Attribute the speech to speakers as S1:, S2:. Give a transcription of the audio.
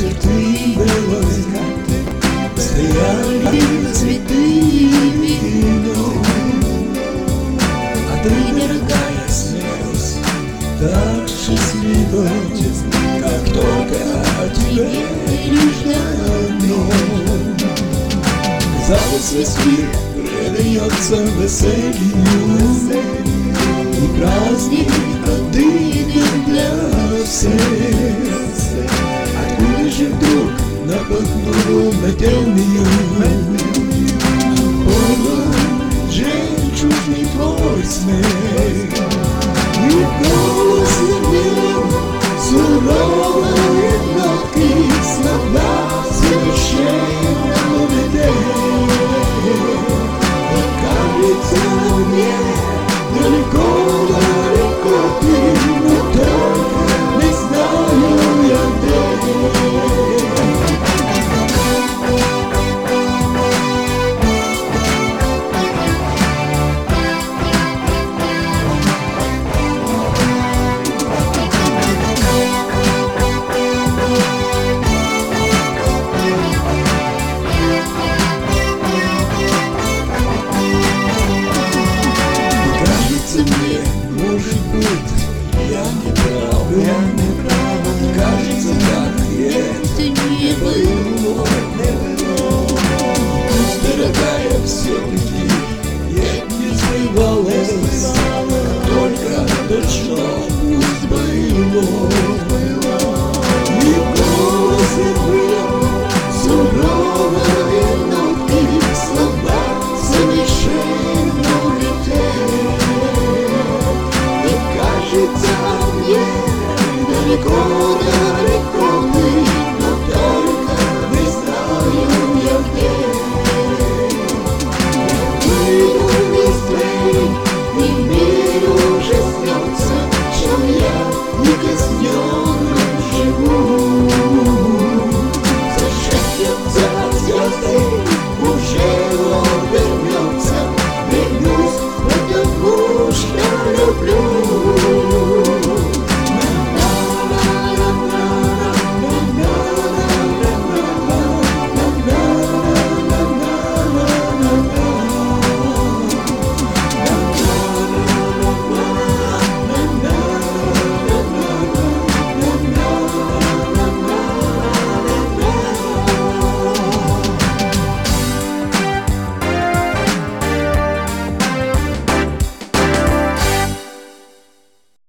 S1: терпимилось, стояли цветы и вино. А ты, дорогая, смелость, так счастлива, как только тебе лишь дано. Казалось, весь мир предается веселью, и праздник один для всех. Откуда же вдруг напахнул метелью? Жемчужный твой смех.